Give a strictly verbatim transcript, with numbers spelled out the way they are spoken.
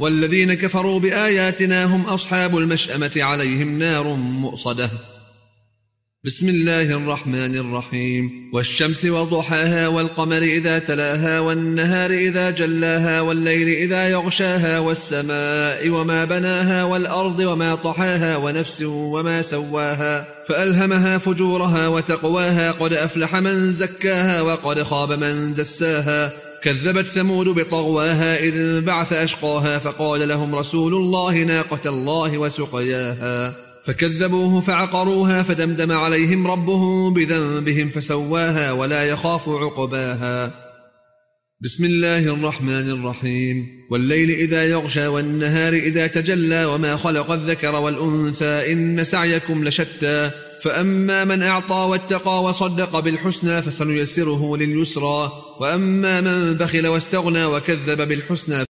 والذين كفروا بآياتنا هم أصحاب المشأمة عليهم نار مؤصدة. بسم الله الرحمن الرحيم. والشمس وضحاها والقمر إذا تلاها والنهار إذا جلاها والليل إذا يغشاها والسماء وما بناها والأرض وما طحاها ونفس وما سواها فألهمها فجورها وتقواها قد أفلح من زكاها وقد خاب من دساها. كذبت ثمود بطغواها إذ بعث أشقاها فقال لهم رسول الله ناقة الله وسقياها فكذبوه فعقروها فدمدم عليهم ربهم بذنبهم فسواها ولا يخاف عقباها. بسم الله الرحمن الرحيم. والليل إذا يغشى والنهار إذا تجلى وما خلق الذكر والأنثى إن سعيكم لشتى فأما من أعطى واتقى وصدق بالحسنى فسنيسره لليسرى وأما من بخل واستغنى وكذب بالحسنى